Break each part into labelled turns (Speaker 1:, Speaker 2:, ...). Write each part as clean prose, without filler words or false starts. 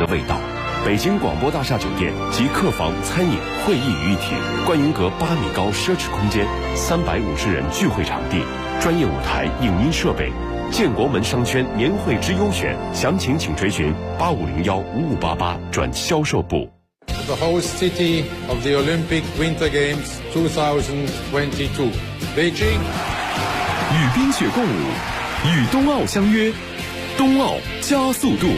Speaker 1: 味道。北京广播大厦酒店集客房、餐饮、会议于一体，观云阁8米高奢侈空间，350人聚会场地，专业舞台、影音设备。建国门商圈年会之优选，详情请垂询8501-5588转销售部。
Speaker 2: The host city of the Olympic Winter Games 2022, Beijing。
Speaker 3: 与冰雪共舞，与冬奥相约，冬奥加速度。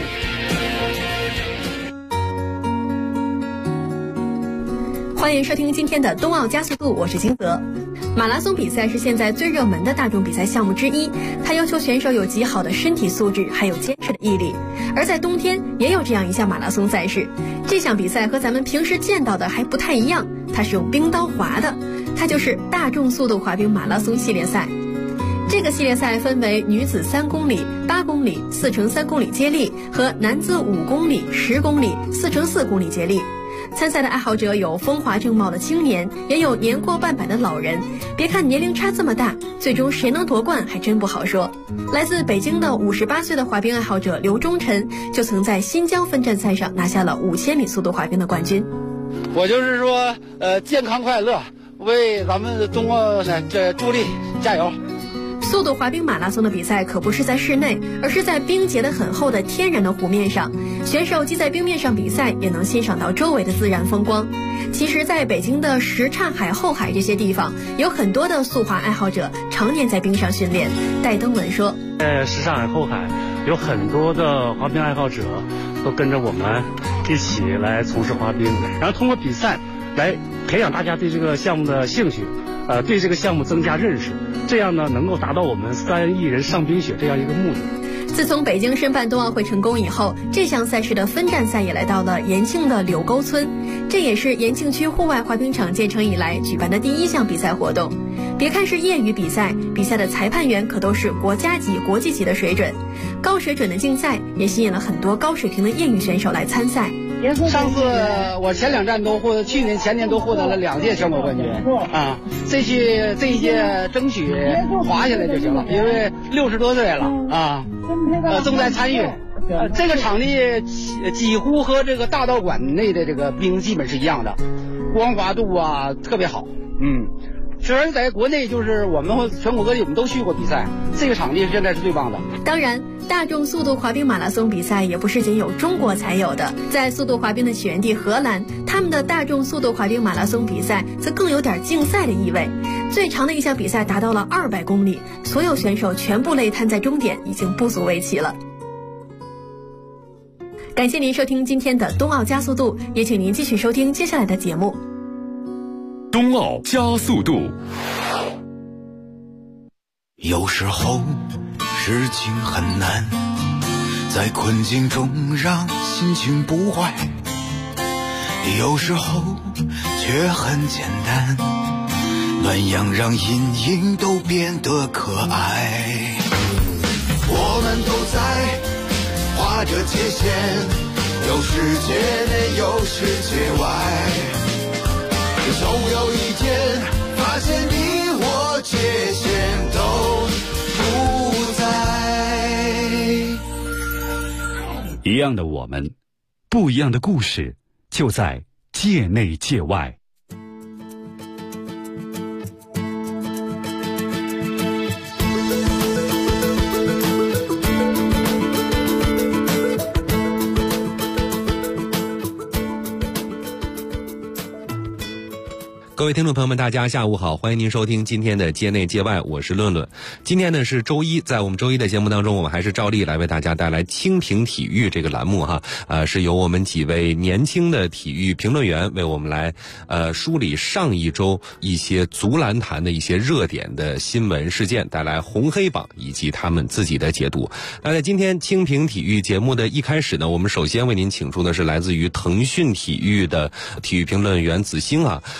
Speaker 4: 欢迎收听今天的冬奥加速度，我是金泽。马拉松比赛是现在最热门的大众比赛项目之一，它要求选手有极好的身体素质，还有坚持的毅力。而在冬天也有这样一项马拉松赛事，这项比赛和咱们平时见到的还不太一样，它是用冰刀划的，它就是大众速度滑冰马拉松系列赛。这个系列赛分为女子3公里、8公里、4×3公里接力和男子5公里、10公里、4×4公里接力。参赛的爱好者有风华正茂的青年，也有年过半百的老人。别看年龄差这么大，最终谁能夺冠还真不好说。来自北京的58岁的滑冰爱好者刘忠臣，就曾在新疆分站赛上拿下了5000米速度滑冰的冠军。
Speaker 5: 我就是说，健康快乐，为咱们冬奥赛助力，加油！
Speaker 4: 速度滑冰马拉松的比赛可不是在室内，而是在冰结得很厚的天然的湖面上，选手既在冰面上比赛，也能欣赏到周围的自然风光。其实在北京的什刹海、后海这些地方，有很多的速滑爱好者常年在冰上训练。戴登文说，
Speaker 6: 什刹海、后海有很多的滑冰爱好者都跟着我们一起来从事滑冰，然后通过比赛来培养大家对这个项目的兴趣，对这个项目增加认识，这样呢能够达到我们3亿人上冰雪这样一个目的。
Speaker 4: 自从北京申办冬奥会成功以后，这项赛事的分站赛也来到了延庆的柳沟村，这也是延庆区户外滑冰场建成以来举办的第1项比赛活动。别看是业余比赛，比赛的裁判员可都是国家级、国际级的水准，高水准的竞赛也吸引了很多高水平的业余选手来参赛。
Speaker 5: 上次我前2站去年、前年都获得了2届全国冠军啊！这一届争取滑下来就行了，因为60多岁了啊，正在参与。这个场地几乎和这个大道馆内的这个冰基本是一样的，光滑度啊特别好，虽然在国内就是我们全国各地我们都去过比赛，这个场地现在是最棒的。
Speaker 4: 当然，大众速度滑冰马拉松比赛也不是仅有中国才有的，在速度滑冰的起源地荷兰，他们的大众速度滑冰马拉松比赛则更有点竞赛的意味。最长的一项比赛达到了200公里，所有选手全部累瘫在终点，已经不足为奇了。感谢您收听今天的冬奥加速度，也请您继续收听接下来的节目。
Speaker 3: 冬奥加速度。
Speaker 7: 有时候事情很难，在困境中让心情不坏，有时候却很简单，暖阳让阴影都变得可爱。我们都在划着界限，有世界内有世界外，总有一天发现你我界限都不在。
Speaker 3: 一样的我们，不一样的故事，就在界内界外。
Speaker 8: 各位听众朋友们，大家下午好，欢迎您收听今天的界内界外，我是论论。今天呢是周一，在我们周一的节目当中，我们还是照例来为大家带来蜻蜓体育这个栏目哈，是由我们几位年轻的体育评论员为我们来梳理上一周一些足篮坛的一些热点的新闻事件，带来红黑榜以及他们自己的解读。那在今天蜻蜓体育节目的一开始呢，我们首先为您请出的是来自于腾讯体育的体育评论员子星啊，那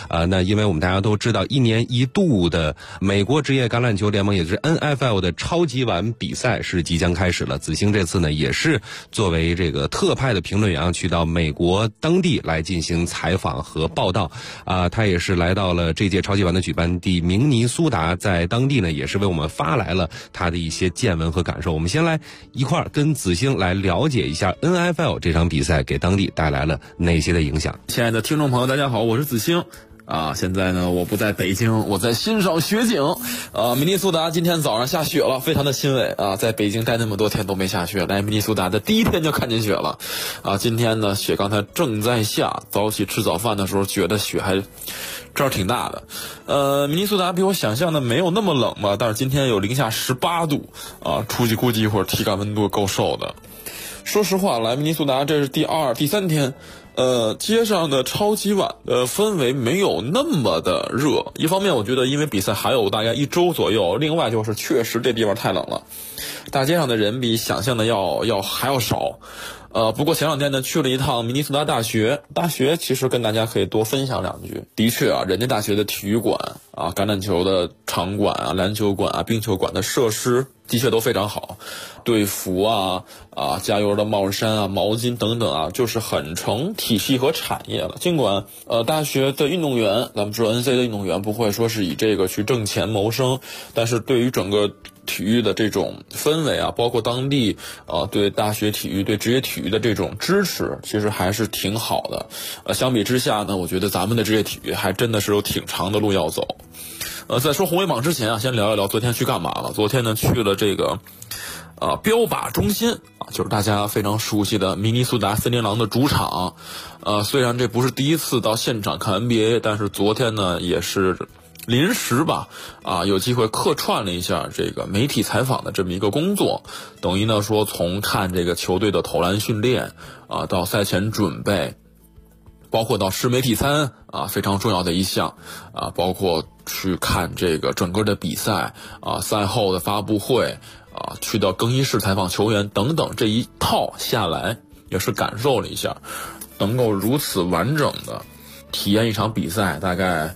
Speaker 8: 因为我们大家都知道，1年1度的美国职业橄榄球联盟，也就是 NFL 的超级碗比赛是即将开始了。子星这次呢，也是作为这个特派的评论员去到美国当地来进行采访和报道他也是来到了这届超级碗的举办地明尼苏达，在当地呢也是为我们发来了他的一些见闻和感受。我们先来一块儿跟子星来了解一下 NFL 这场比赛给当地带来了哪些的影响。
Speaker 9: 亲爱的听众朋友，大家好，我是子星。现在呢，我不在北京，我在欣赏雪景。明尼苏达今天早上下雪了，非常的欣慰啊！在北京待那么多天都没下雪，来明尼苏达的第一天就看见雪了。今天呢，雪刚才正在下，早起吃早饭的时候觉得雪还这儿挺大的。明尼苏达比我想象的没有那么冷吧，但是今天有零下18度出去估计一会儿体感温度够受的。说实话，来明尼苏达这是第2、第3天。街上的超级碗的氛围没有那么的热，一方面我觉得因为比赛还有大概1周左右，另外就是确实这地方太冷了，大街上的人比想象的还要少。不过前2天呢去了一趟明尼苏达大学其实跟大家可以多分享2句。的确人家大学的体育馆橄榄球的场馆篮球馆冰球馆的设施的确都非常好，队服加油的帽衫毛巾等等就是很成体系和产业了。尽管大学的运动员，咱们知道 NC 的运动员不会说是以这个去挣钱谋生，但是对于整个体育的这种氛围包括当地对大学体育对职业体育的这种支持，其实还是挺好的。相比之下呢，我觉得咱们的职业体育还真的是有挺长的路要走。在说红黑榜之前先聊一聊昨天去干嘛了。昨天呢去了这个标靶中心就是大家非常熟悉的明尼苏达森林狼的主场。虽然这不是第一次到现场看 NBA， 但是昨天呢也是临时吧有机会客串了一下这个媒体采访的这么一个工作，等于呢说从看这个球队的投篮训练到赛前准备，包括到吃媒体餐非常重要的一项包括去看这个整个的比赛赛后的发布会去到更衣室采访球员等等，这一套下来也是感受了一下，能够如此完整的体验一场比赛，大概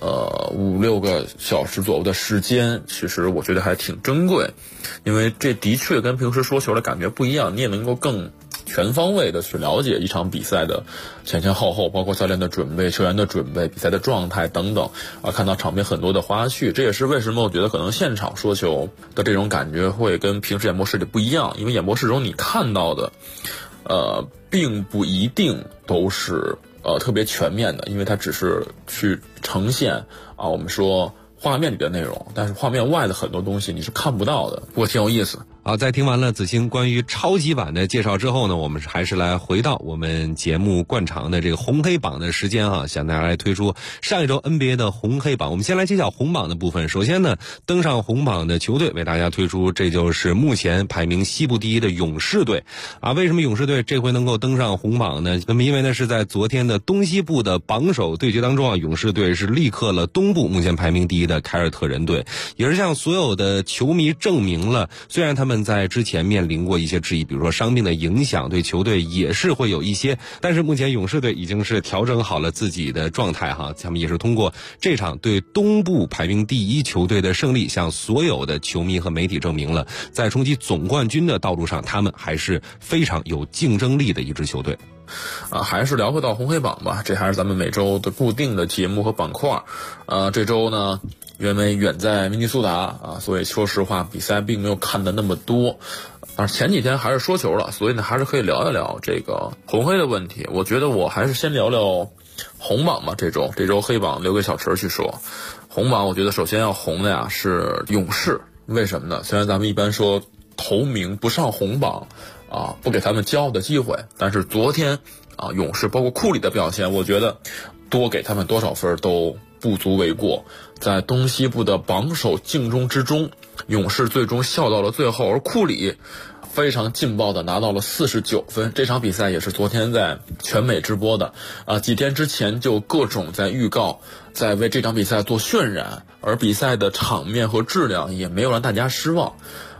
Speaker 9: 5-6个小时左右的时间，其实我觉得还挺珍贵，因为这的确跟平时说球的感觉不一样，你也能够更全方位的去了解一场比赛的前前后后，包括教练的准备、球员的准备、比赛的状态等等看到场边很多的花絮。这也是为什么我觉得可能现场说球的这种感觉会跟平时演播室里不一样，因为演播室中你看到的并不一定都是特别全面的，因为它只是去呈现我们说画面里的内容，但是画面外的很多东西你是看不到的，不过挺有意思。
Speaker 8: 好，在听完了子星关于超级碗的介绍之后呢，我们还是来回到我们节目惯常的这个红黑榜的时间向大家来推出上一周 NBA 的红黑榜。我们先来揭晓红榜的部分。首先呢，登上红榜的球队为大家推出，这就是目前排名西部第一的勇士队为什么勇士队这回能够登上红榜呢？那么因为呢是在昨天的东西部的榜首对决当中勇士队是力克了东部目前排名第一的凯尔特人队，也是向所有的球迷证明了，虽然他们在之前面临过一些质疑，比如说伤病的影响对球队也是会有一些，但是目前勇士队已经是调整好了自己的状态他们也是通过这场对东部排名第一球队的胜利，向所有的球迷和媒体证明了，在冲击总冠军的道路上，他们还是非常有竞争力的一支球队。
Speaker 9: 还是聊回到红黑榜吧，这还是咱们每周的固定的节目和板块。这周呢因为远在明尼苏达所以说实话比赛并没有看的那么多，前几天还是说球了，所以呢还是可以聊一聊这个红黑的问题。我觉得我还是先聊聊红榜吧，这周黑榜留给小池去说。红榜我觉得首先要红的是勇士，为什么呢？虽然咱们一般说头名不上红榜不给他们骄傲的机会，但是昨天勇士包括库里的表现，我觉得多给他们多少分都不足为过。在东西部的榜首竞争之中，勇士最终笑到了最后，而库里非常劲爆的拿到了49分。这场比赛也是昨天在全美直播的几天之前就各种在预告，在为这场比赛做渲染，而比赛的场面和质量也没有让大家失望。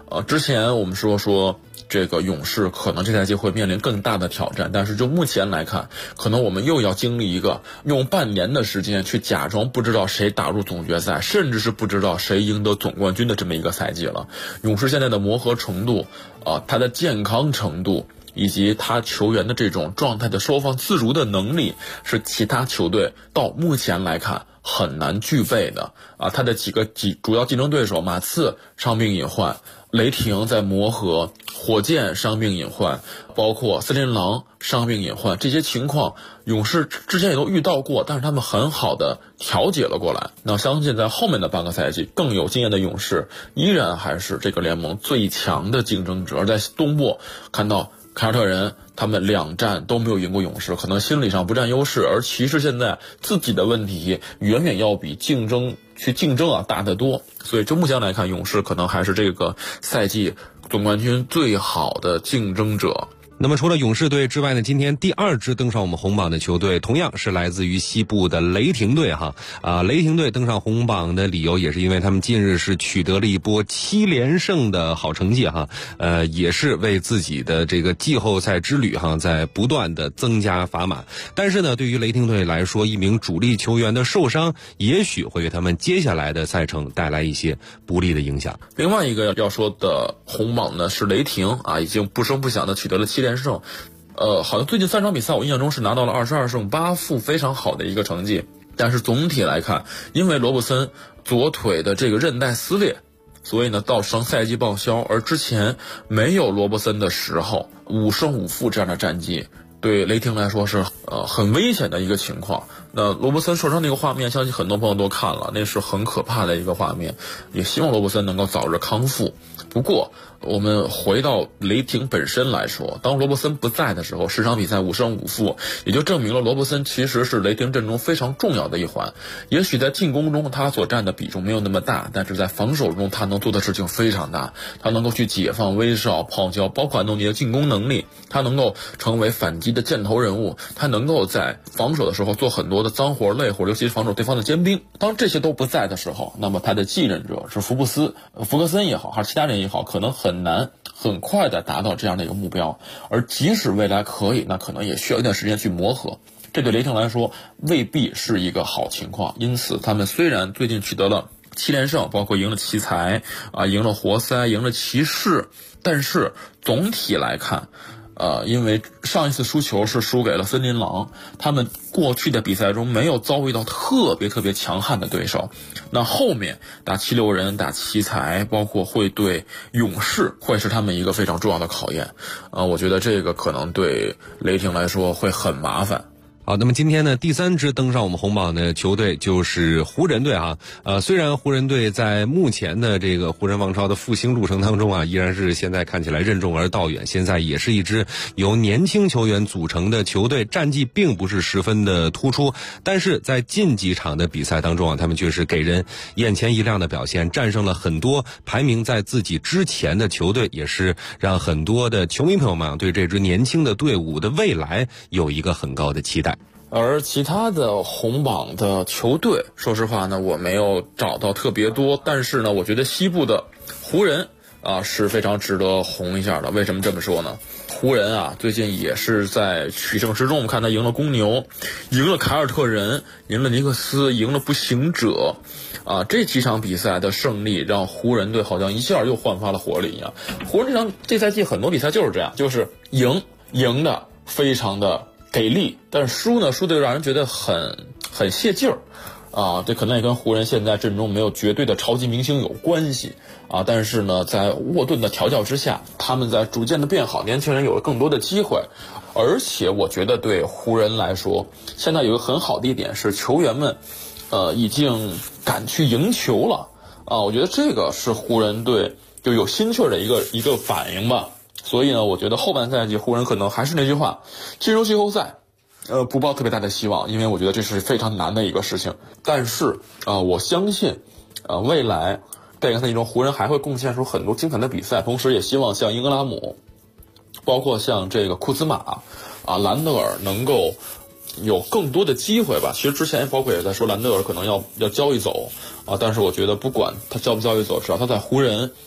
Speaker 9: 之前我们说这个勇士可能这赛季会面临更大的挑战，但是就目前来看，可能我们又要经历一个用半年的时间去假装不知道谁打入总决赛，甚至是不知道谁赢得总冠军的这么一个赛季了。勇士现在的磨合程度，他的健康程度，以及他球员的这种状态的收放自如的能力，是其他球队到目前来看很难具备的他的几个主要竞争对手，马刺伤病隐患，雷霆在磨合，火箭伤病隐患，包括森林狼伤病隐患，这些情况勇士之前也都遇到过，但是他们很好的调节了过来。那相信在后面的半个赛季，更有经验的勇士依然还是这个联盟最强的竞争者。而在东部看到凯尔特人他们2战都没有赢过勇士，可能心理上不占优势，而骑士现在自己的问题远远要比竞争大得多。所以就目前来看，勇士可能还是这个赛季总冠军最好的竞争者。
Speaker 8: 那么除了勇士队之外呢，今天第2支登上我们红榜的球队同样是来自于西部的雷霆队雷霆队登上红榜的理由也是因为他们近日是取得了一波7连胜的好成绩也是为自己的这个季后赛之旅在不断的增加砝码。但是呢，对于雷霆队来说，一名主力球员的受伤也许会给他们接下来的赛程带来一些不利的影响。
Speaker 9: 另外一个要说的红榜呢是雷霆已经不声不响的取得了7连胜，好像最近3场比赛我印象中是拿到了22胜8负，非常好的一个成绩。但是总体来看，因为罗伯森左腿的这个韧带撕裂，所以呢造成赛季报销，而之前没有罗伯森的时候5胜5负这样的战绩，对雷霆来说是很危险的一个情况。那罗伯森受伤那个画面，相信很多朋友都看了，那是很可怕的一个画面，也希望罗伯森能够早日康复。不过我们回到雷霆本身来说，当罗伯森不在的时候，10场比赛5胜5负，也就证明了罗伯森其实是雷霆阵中非常重要的一环。也许在进攻中他所占的比重没有那么大，但是在防守中他能做的事情非常大，他能够去解放威少、泡椒，包括安东尼的进攻能力，他能够成为反击的箭头人物，他能够在防守的时候做很多的脏活累活，尤其是防守对方的尖兵。当这些都不在的时候，那么他的继任者是福格森也好，还是其他人也好，可能很难很快的达到这样的一个目标。而即使未来可以，那可能也需要一段时间去磨合，这对雷霆来说未必是一个好情况。因此他们虽然最近取得了7连胜，包括赢了奇才赢了活塞，赢了骑士，但是总体来看因为上一次输球是输给了森林狼，他们过去的比赛中没有遭遇到特别强悍的对手。那后面打76人、打奇才，包括会对勇士，会是他们一个非常重要的考验。我觉得这个可能对雷霆来说会很麻烦。
Speaker 8: 好，那么今天呢，第3支登上我们红榜的球队就是湖人队虽然湖人队在目前的这个湖人王朝的复兴路程当中依然是现在看起来任重而道远，现在也是一支由年轻球员组成的球队，战绩并不是十分的突出，但是在近几场的比赛当中他们却是给人眼前一亮的表现，战胜了很多排名在自己之前的球队，也是让很多的球迷朋友们对这支年轻的队伍的未来有一个很高的期待。
Speaker 9: 而其他的红榜的球队，说实话呢，我没有找到特别多，但是呢，我觉得西部的湖人是非常值得红一下的。为什么这么说呢？湖人最近也是在取胜之中，我们看他赢了公牛，赢了凯尔特人，赢了尼克斯，赢了步行者这几场比赛的胜利让湖人队好像一下又焕发了活力一样。湖人这赛季很多比赛就是这样，就是赢的非常的给力，但是输的又让人觉得很泄劲儿这可能也跟湖人现在阵中没有绝对的超级明星有关系但是呢，在沃顿的调教之下，他们在逐渐的变好，年轻人有了更多的机会。而且我觉得对湖人来说，现在有一个很好的一点是球员们已经敢去赢球了我觉得这个是湖人队就有心气儿的一个反应吧。所以呢，我觉得后半赛季湖人可能还是那句话，进入季后赛不抱特别大的希望，因为我觉得这是非常难的一个事情。但是我相信未来这个赛季中湖人还会贡献出很多精彩的比赛，同时也希望像英格拉姆，包括像这个库兹马兰德尔能够有更多的机会吧。其实之前包括也在说兰德尔可能要交易走但是我觉得不管他交不交易走，只要他在湖人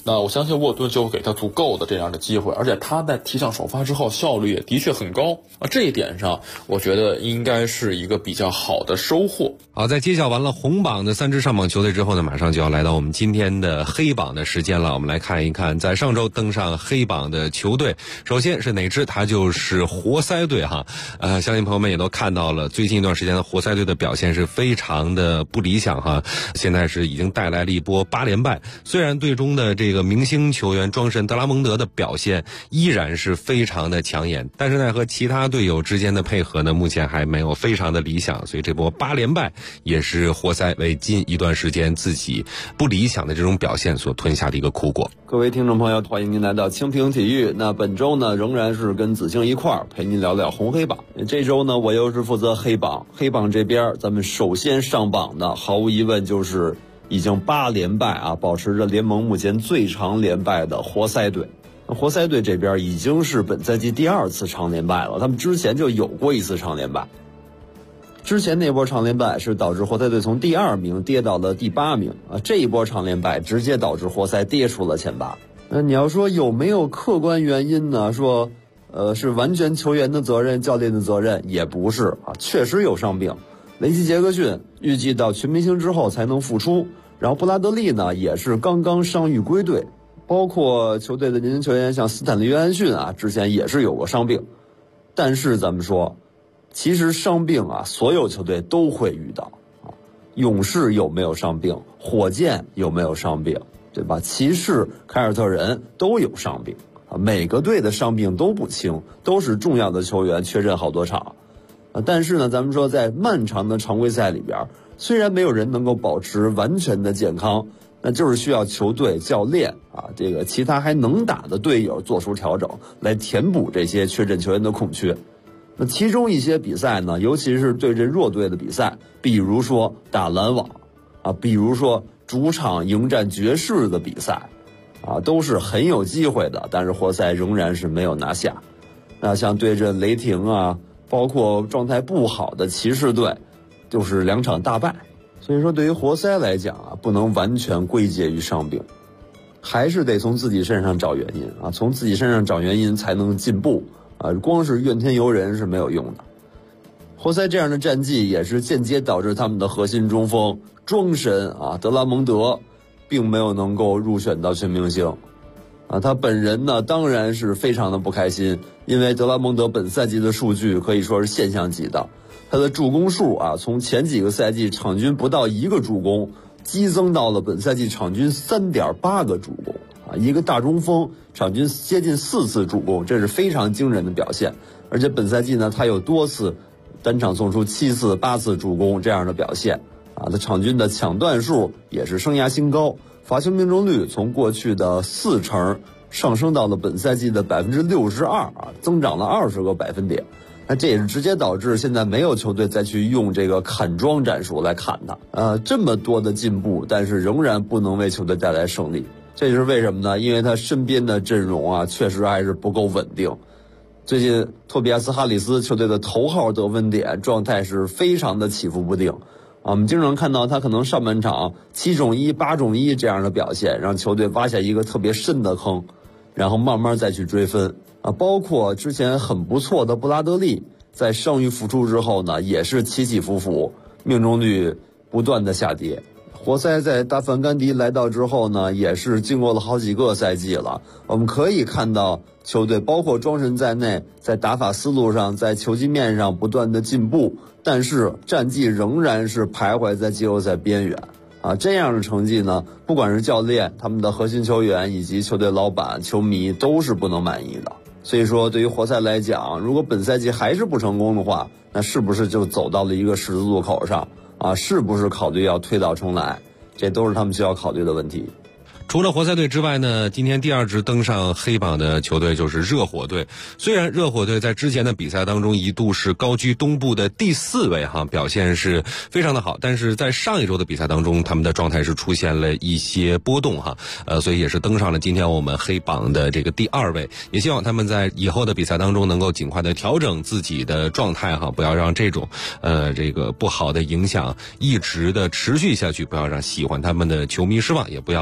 Speaker 9: 那我相信沃顿就会给他足够的这样的机会，而且他在提上首发之后效率也的确很高啊，这一点上我觉得应该是一个比较好的收获。
Speaker 8: 好，在揭晓完了红榜的3支上榜球队之后呢，马上就要来到我们今天的黑榜的时间了。我们来看一看在上周登上黑榜的球队，首先是哪支？它就是活塞队哈。相信朋友们也都看到了，最近一段时间的活塞队的表现是非常的不理想哈，现在是已经带来了一波8连败。虽然队中的这个明星球员庄神德拉蒙德的表现依然是非常的抢眼，但是呢和其他队友之间的配合呢目前还没有非常的理想，所以这波8连败也是活塞为近一段时间自己不理想的这种表现所吞下的一个苦果。
Speaker 10: 各位听众朋友，欢迎您来到蜻蜓体育。那本周呢仍然是跟子星一块儿陪您聊聊红黑榜。这周呢我又是负责黑榜这边，咱们首先上榜的毫无疑问就是已经8连败啊，保持着联盟目前最长连败的活塞队。活塞队这边已经是本赛季第2次长连败了，他们之前就有过1次长连败。之前那波长连败是导致活塞队从第2名跌到了第8名啊，这一波长连败直接导致活塞跌出了前8。那你要说有没有客观原因呢？说是完全球员的责任、教练的责任，也不是啊，确实有伤病。雷吉杰克逊预计到全明星之后才能复出，然后布拉德利呢也是刚刚伤愈归队，包括球队的年轻球员像斯坦利约翰逊啊，之前也是有过伤病。但是咱们说，其实伤病啊，所有球队都会遇到啊。勇士有没有伤病？火箭有没有伤病？对吧？骑士、凯尔特人都有伤病啊。每个队的伤病都不轻，都是重要的球员缺阵好多场。但是呢，咱们说在漫长的常规赛里边，虽然没有人能够保持完全的健康，那就是需要球队、教练啊，这个其他还能打的队友做出调整，来填补这些缺阵球员的空缺。那其中一些比赛呢，尤其是对阵弱队的比赛，比如说打篮网啊，比如说主场迎战爵士的比赛啊，都是很有机会的，但是活塞仍然是没有拿下。那像对阵雷霆啊，包括状态不好的骑士队，就是2场大败。所以说对于活塞来讲啊，不能完全归结于伤病，还是得从自己身上找原因啊，从自己身上找原因才能进步啊，光是怨天尤人是没有用的。活塞这样的战绩也是间接导致他们的核心中锋庄神啊德拉蒙德并没有能够入选到全明星啊，他本人呢当然是非常的不开心，因为德拉蒙德本赛季的数据可以说是现象级的，他的助攻数啊从前几个赛季场均不到1个助攻，激增到了本赛季场均3.8个助攻啊，一个大中锋场均接近4次助攻，这是非常惊人的表现。而且本赛季呢，他有多次单场送出7次、8次助攻这样的表现啊，他场均的抢断数也是生涯新高，罚球命中率从过去的40%上升到了本赛季的62%啊，增长了20个百分点。那这也是直接导致现在没有球队再去用这个砍庄战术来砍他。这么多的进步，但是仍然不能为球队带来胜利。这就是为什么呢？因为他身边的阵容啊，确实还是不够稳定。最近托比亚斯·哈里斯球队的头号得分点状态是非常的起伏不定。我们经常看到他可能上半场7中1、8中1这样的表现，让球队挖下一个特别深的坑，然后慢慢再去追分。包括之前很不错的布拉德利，在伤愈复出之后呢，也是起起伏伏，命中率不断的下跌。活塞在大范甘迪来到之后呢，也是经过了好几个赛季了，我们可以看到球队包括庄神在内，在打法思路上，在球技面上不断的进步，但是战绩仍然是徘徊在季后赛边缘啊。这样的成绩呢，不管是教练、他们的核心球员以及球队老板、球迷都是不能满意的。所以说对于活塞来讲，如果本赛季还是不成功的话，那是不是就走到了一个十字路口上啊？是不是考虑要推倒重来？这都是他们需要考虑的问题。
Speaker 8: 除了活塞队之外呢，今天第2支登上黑榜的球队就是热火队。虽然热火队在之前的比赛当中一度是高居东部的第4位哈，表现是非常的好，但是在上一周的比赛当中，他们的状态是出现了一些波动哈，所以也是登上了今天我们黑榜的这个第2位。也希望他们在以后的比赛当中能够尽快的调整自己的状态哈，不要让这种这个不好的影响一直的持续下去，不要让喜欢他们的球迷失望，也不要过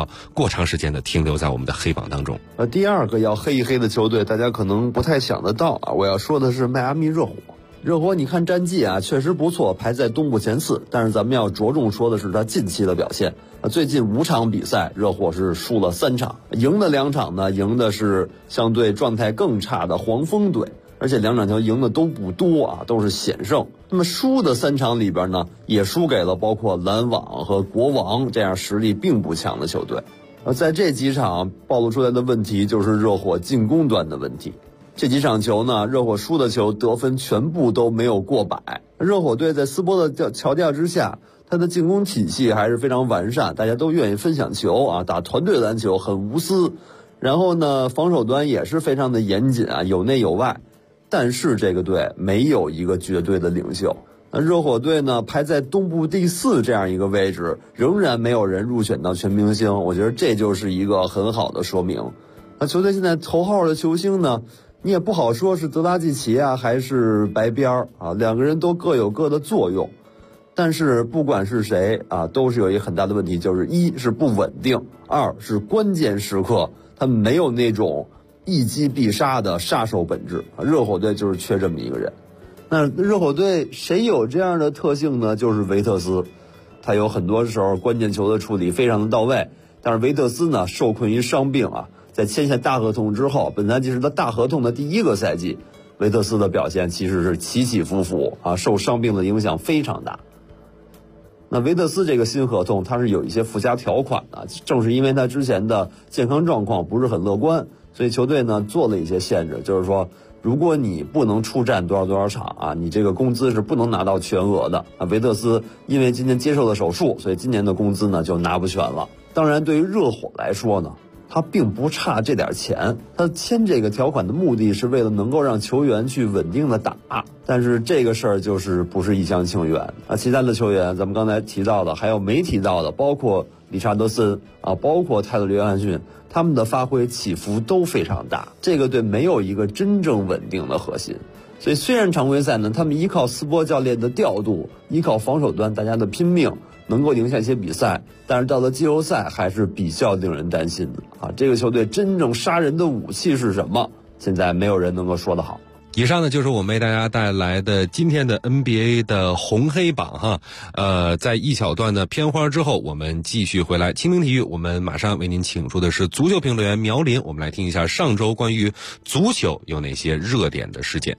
Speaker 8: 长时间的停留在我们的黑榜当中。
Speaker 10: 第二个要黑一黑的球队，大家可能不太想得到啊，我要说的是迈阿密热火。热火你看战绩啊，确实不错，排在东部前4，但是咱们要着重说的是他近期的表现。最近5场比赛，热火是输了3场，赢的2场呢，赢的是相对状态更差的黄蜂队，而且2场球赢的都不多啊，都是险胜。那么输的3场里边呢，也输给了包括篮网和国王这样实力并不强的球队。在这几场暴露出来的问题就是热火进攻端的问题。这几场球呢，热火输的球得分全部都没有过百。热火队在斯波的调教之下，他的进攻体系还是非常完善，大家都愿意分享球啊，打团队篮球很无私。然后呢，防守端也是非常的严谨啊，有内有外。但是这个队没有一个绝对的领袖。那热火队呢，排在东部第4这样一个位置，仍然没有人入选到全明星，我觉得这就是一个很好的说明。那球队现在头号的球星呢，你也不好说是德拉季奇啊还是白边啊，两个人都各有各的作用。但是不管是谁啊，都是有一个很大的问题，就是1是不稳定，2是关键时刻他们没有那种一击必杀的杀手本质。热火队就是缺这么一个人。那热火队谁有这样的特性呢？就是维特斯，他有很多时候关键球的处理非常的到位。但是维特斯呢，受困于伤病啊，在签下大合同之后，本赛季是他大合同的第1个赛季，维特斯的表现其实是起起伏伏啊，受伤病的影响非常大。那维特斯这个新合同，他是有一些附加条款的，正是因为他之前的健康状况不是很乐观，所以球队呢做了一些限制，就是说，如果你不能出战多少场啊，你这个工资是不能拿到全额的。维特斯因为今年接受了手术，所以今年的工资呢就拿不全了。当然，对于热火来说呢，他并不差这点钱，他签这个条款的目的是为了能够让球员去稳定的打，但是这个事儿就是不是一厢情愿啊。其他的球员咱们刚才提到的，还有没提到的，包括理查德森啊，包括泰勒·约翰逊，他们的发挥起伏都非常大。这个队没有一个真正稳定的核心，所以虽然常规赛呢，他们依靠斯波教练的调度，依靠防守端大家的拼命，能够赢下一些比赛，但是到了季后赛还是比较令人担心的啊！这个球队真正杀人的武器是什么？现在没有人能够说得好。
Speaker 8: 以上呢就是我们为大家带来的今天的 NBA 的红黑榜哈。在一小段的片花之后，我们继续回来。清明体育，我们马上为您请出的是足球评论员苗林，我们来听一下上周关于足球有哪些热点的事件。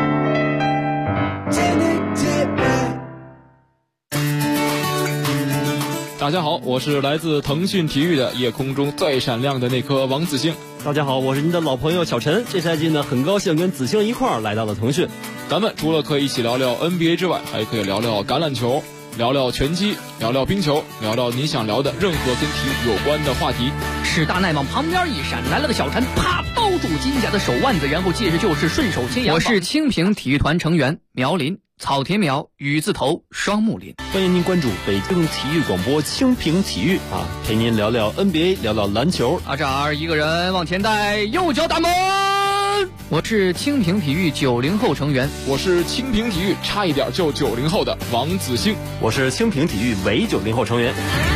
Speaker 9: 大家好，我是来自腾讯体育的夜空中最闪亮的那颗王子星。
Speaker 11: 大家好，我是您的老朋友小陈。这赛季呢，很高兴跟子星一块儿来到了腾讯。
Speaker 9: 咱们除了可以一起聊聊 NBA 之外，还可以聊聊橄榄球，聊聊拳击，聊聊冰球，聊聊你想聊的任何跟体育有关的话题。
Speaker 12: 史大奈往旁边一闪，来了个小陈，啪包住金甲的手腕子，然后接着就是顺手牵羊。我是清平体育团成员苗林。草田苗雨字头双木林，
Speaker 11: 欢迎您关注北京体育广播清平体育啊，陪您聊聊 NBA， 聊聊篮球。
Speaker 12: 这儿一个人往前带，右脚打门。我是清平体育90后成员，
Speaker 9: 我是清平体育差一点就90后的王子星，
Speaker 11: 我是清平体育伪90后成员。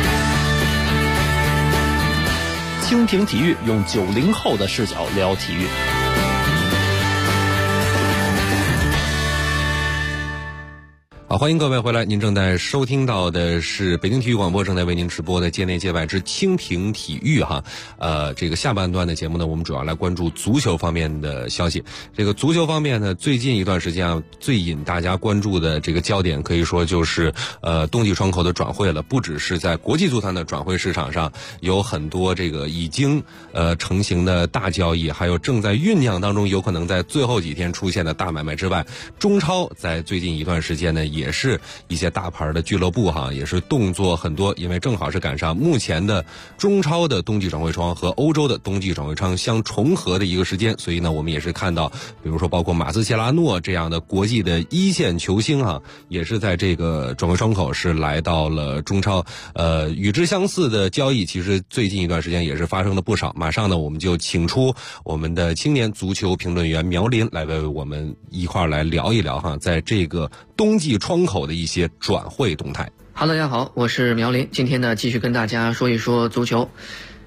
Speaker 11: 清平体育用90后的视角聊体育。
Speaker 8: 好，欢迎各位回来。您正在收听到的是北京体育广播正在为您直播的界内界外之清平体育哈。这个下半段的节目呢，我们主要来关注足球方面的消息。这个足球方面呢，最近一段时间啊，最引大家关注的这个焦点可以说就是冬季窗口的转会了。不只是在国际足坛的转会市场上有很多这个已经成型的大交易，还有正在酝酿当中有可能在最后几天出现的大买卖之外，中超在最近一段时间呢，也是一些大牌的俱乐部哈，也是动作很多，因为正好是赶上目前的中超的冬季转会窗和欧洲的冬季转会窗相重合的一个时间，所以呢，我们也是看到，比如说包括马斯切拉诺这样的国际的一线球星哈，也是在这个转会窗口是来到了中超。与之相似的交易，其实最近一段时间也是发生了不少。马上呢，我们就请出我们的青年足球评论员苗林来为我们一块来聊一聊哈，在这个冬季窗口的一些转会动态。
Speaker 12: 好，大家好，我是苗林。今天呢，继续跟大家说一说足球。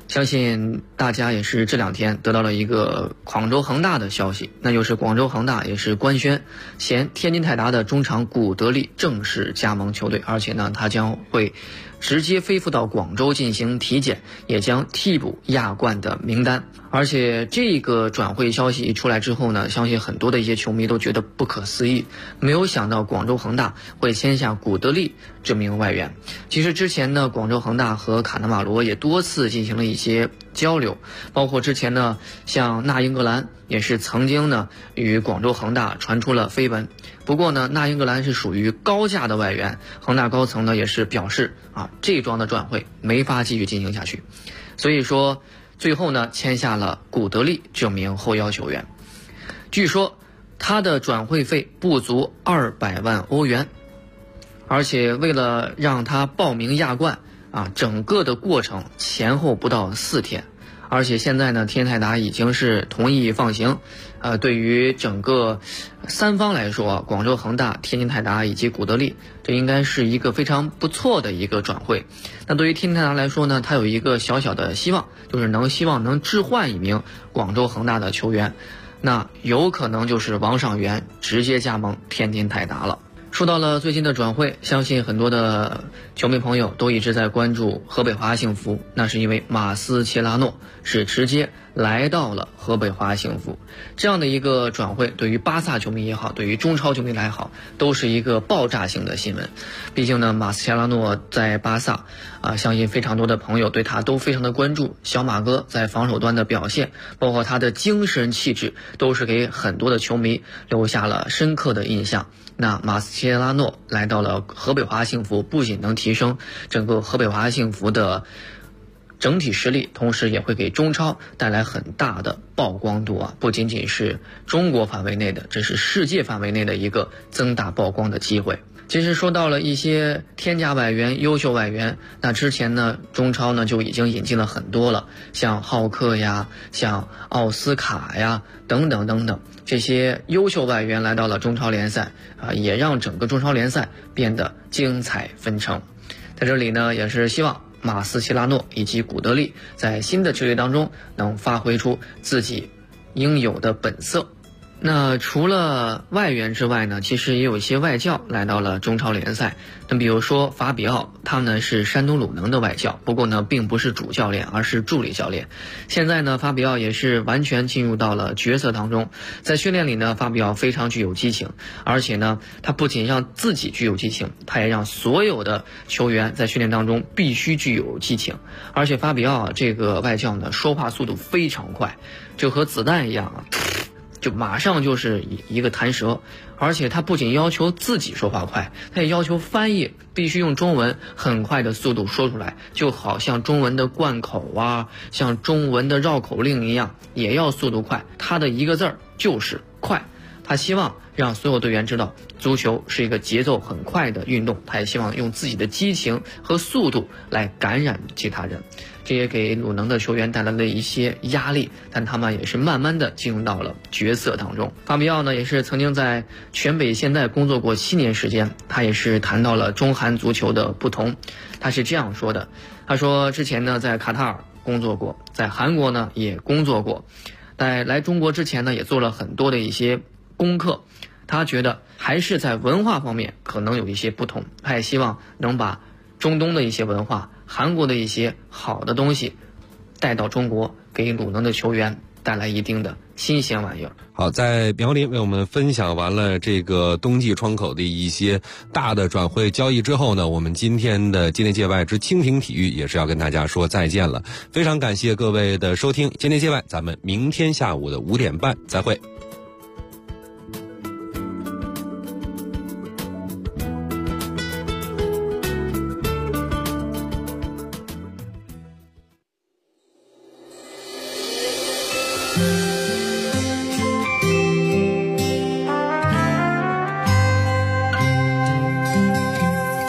Speaker 12: 相信大家也是这2天得到了一个广州恒大的消息，那就是广州恒大也是官宣前天津泰达的中场古德利正式加盟球队，而且呢他将会直接飞赴到广州进行体检，也将替补亚冠的名单。而且这个转会消息一出来之后呢，相信很多的一些球迷都觉得不可思议，没有想到广州恒大会签下古德利这名外援。其实之前呢，广州恒大和卡纳瓦罗也多次进行了一些交流，包括之前呢，像纳英格兰也是曾经呢与广州恒大传出了绯闻。不过呢，纳英格兰是属于高价的外援，恒大高层呢也是表示这桩的转会没法继续进行下去，所以说最后呢签下了古德利这名后腰球员。据说他的转会费不足200万欧元，而且为了让他报名亚冠整个的过程前后不到4天。而且现在呢，天津泰达已经是同意放行。对于整个3方来说，广州恒大、天津泰达以及古德利，这应该是一个非常不错的一个转会。那对于天津泰达来说呢，他有一个小小的希望，就是希望能置换一名广州恒大的球员，那有可能就是王上源直接加盟天津泰达了。说到了最近的转会，相信很多的球迷朋友都一直在关注河北华夏幸福，那是因为马斯切拉诺是直接来到了河北华夏幸福。这样的一个转会对于巴萨球迷也好，对于中超球迷来好，都是一个爆炸性的新闻。毕竟呢，马斯切拉诺在巴萨相信非常多的朋友对他都非常的关注。小马哥在防守端的表现，包括他的精神气质，都是给很多的球迷留下了深刻的印象。那马斯切拉诺来到了河北华夏幸福，不仅能提升整个河北华夏幸福的整体实力，同时也会给中超带来很大的曝光度不仅仅是中国范围内的，这是世界范围内的一个增大曝光的机会。其实说到了一些天价外援、优秀外援，那之前呢，中超呢就已经引进了很多了，像浩克呀，像奥斯卡呀，等等等等，这些优秀外援来到了中超联赛也让整个中超联赛变得精彩纷呈。在这里呢，也是希望马斯切拉诺以及古德利在新的球队当中能发挥出自己应有的本色。那除了外援之外呢，其实也有一些外教来到了中超联赛。那比如说法比奥，他呢是山东鲁能的外教，不过呢并不是主教练，而是助理教练。现在呢，法比奥也是完全进入到了角色当中。在训练里呢，法比奥非常具有激情，而且呢，他不仅让自己具有激情，他也让所有的球员在训练当中必须具有激情。而且法比奥这个外教呢，说话速度非常快，就和子弹一样就马上就是一个弹舌。而且他不仅要求自己说话快，他也要求翻译必须用中文很快的速度说出来，就好像中文的贯口像中文的绕口令一样，也要速度快。他的一个字儿就是快。他希望让所有队员知道，足球是一个节奏很快的运动，他也希望用自己的激情和速度来感染其他人。这也给鲁能的球员带来了一些压力，但他们也是慢慢的进入到了角色当中。法比奥呢，也是曾经在全北现代工作过7年时间，他也是谈到了中韩足球的不同。他是这样说的，他说之前呢在卡塔尔工作过，在韩国呢也工作过，在来中国之前呢也做了很多的一些功课，他觉得还是在文化方面可能有一些不同，他也希望能把中东的一些文化、韩国的一些好的东西带到中国，给鲁能的球员带来一定的新鲜玩意儿。
Speaker 8: 好，在苗林为我们分享完了这个冬季窗口的一些大的转会交易之后呢，我们今天的界内界外之蜻蜓体育也是要跟大家说再见了。非常感谢各位的收听，界内界外咱们明天下午的5点半再会。